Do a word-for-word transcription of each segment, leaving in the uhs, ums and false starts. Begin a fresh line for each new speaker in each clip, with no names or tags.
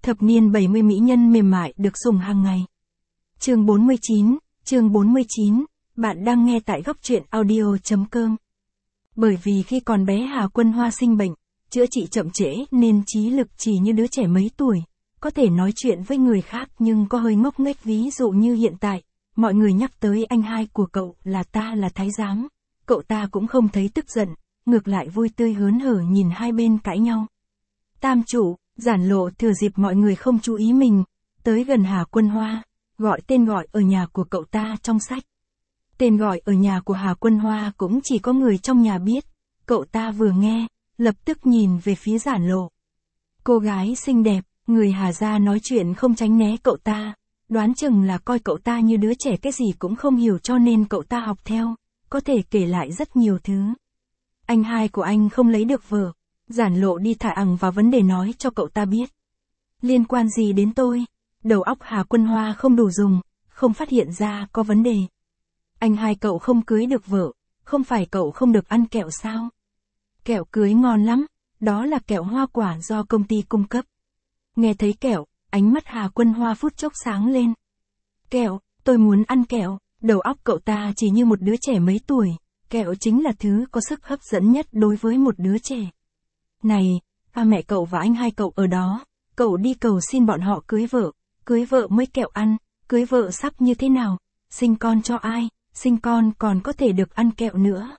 Thập niên bảy mươi mỹ nhân mềm mại được dùng hàng ngày. Chương bốn mươi chín, chương bốn mươi chín, bạn đang nghe tại góc truyện audio chấm com. Bởi vì khi còn bé Hà Quân Hoa sinh bệnh, chữa trị chậm trễ nên trí lực chỉ như đứa trẻ mấy tuổi, có thể nói chuyện với người khác nhưng có hơi ngốc nghếch, ví dụ như hiện tại, mọi người nhắc tới anh hai của cậu là ta là thái giám, cậu ta cũng không thấy tức giận, ngược lại vui tươi hớn hở nhìn hai bên cãi nhau. Tam chủ, Giản Lộ thừa dịp mọi người không chú ý mình, tới gần Hà Quân Hoa, gọi tên gọi ở nhà của cậu ta trong sách. Tên gọi ở nhà của Hà Quân Hoa cũng chỉ có người trong nhà biết, cậu ta vừa nghe, lập tức nhìn về phía Giản Lộ. Cô gái xinh đẹp, người Hà gia nói chuyện không tránh né cậu ta, đoán chừng là coi cậu ta như đứa trẻ cái gì cũng không hiểu cho nên cậu ta học theo, có thể kể lại rất nhiều thứ. Anh hai của anh không lấy được vợ. Giản Lộ đi thẳng ẳng vào vấn đề nói cho cậu ta biết. Liên quan gì đến tôi? Đầu óc Hà Quân Hoa không đủ dùng, không phát hiện ra có vấn đề. Anh hai cậu không cưới được vợ, không phải cậu không được ăn kẹo sao? Kẹo cưới ngon lắm, đó là kẹo hoa quả do công ty cung cấp. Nghe thấy kẹo, ánh mắt Hà Quân Hoa phút chốc sáng lên. Kẹo, tôi muốn ăn kẹo, đầu óc cậu ta chỉ như một đứa trẻ mấy tuổi, kẹo chính là thứ có sức hấp dẫn nhất đối với một đứa trẻ. Này, ba mẹ cậu và anh hai cậu ở đó, cậu đi cầu xin bọn họ cưới vợ, cưới vợ mới kẹo ăn, cưới vợ sắp như thế nào, sinh con cho ai, sinh con còn có thể được ăn kẹo nữa.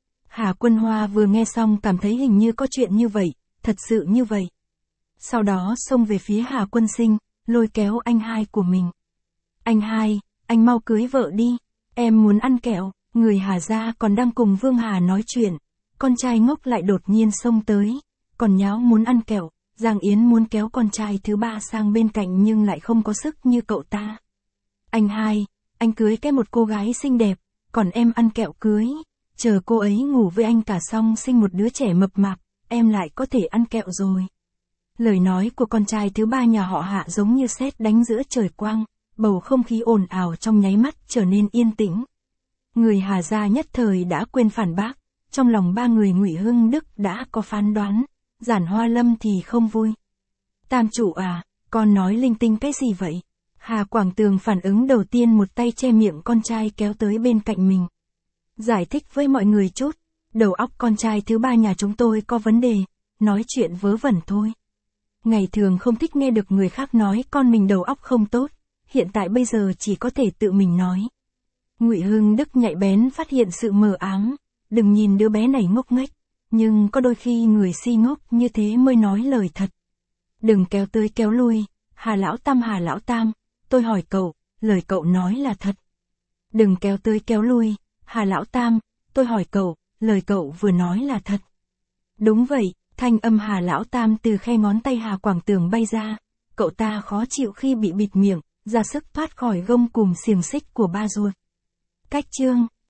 Hà Quân Hoa vừa nghe xong cảm thấy hình như có chuyện như vậy, thật sự như vậy. Sau đó xông về phía Hà Quân Sinh, lôi kéo anh hai của mình. Anh hai, anh mau cưới vợ đi, em muốn ăn kẹo. Người Hà gia còn đang cùng Vương Hà nói chuyện, con trai ngốc lại đột nhiên xông tới, còn nháo muốn ăn kẹo. Giang Yến muốn kéo con trai thứ ba sang bên cạnh nhưng lại không có sức như cậu ta. Anh hai, anh cưới cái một cô gái xinh đẹp, còn em ăn kẹo cưới, chờ cô ấy ngủ với anh cả xong sinh một đứa trẻ mập mạp, em lại có thể ăn kẹo rồi. Lời nói của con trai thứ ba nhà họ Hạ giống như sét đánh giữa trời quang, bầu không khí ồn ào trong nháy mắt trở nên yên tĩnh. Người Hà gia nhất thời đã quên phản bác, trong lòng ba người Ngụy Hưng Đức đã có phán đoán, Giản Hoa Lâm thì không vui. Tam chủ à, con nói linh tinh cái gì vậy? Hà Quảng Tường phản ứng đầu tiên một tay che miệng con trai kéo tới bên cạnh mình. Giải thích với mọi người chút, đầu óc con trai thứ ba nhà chúng tôi có vấn đề, nói chuyện vớ vẩn thôi. Ngày thường không thích nghe được người khác nói con mình đầu óc không tốt, hiện tại bây giờ chỉ có thể tự mình nói. Ngụy Hưng Đức nhạy bén phát hiện sự mờ ám, đừng nhìn đứa bé này ngốc nghếch, nhưng có đôi khi người si ngốc như thế mới nói lời thật. Đừng kéo tới kéo lui, Hà Lão Tam Hà Lão Tam, tôi hỏi cậu, lời cậu nói là thật. Đừng kéo tới kéo lui, Hà Lão Tam, tôi hỏi cậu, lời cậu vừa nói là thật. Đúng vậy, thanh âm Hà Lão Tam từ khe ngón tay Hà Quảng Tường bay ra, cậu ta khó chịu khi bị bịt miệng, ra sức thoát khỏi gông cùm xiềng xích của ba ruột. Cách chương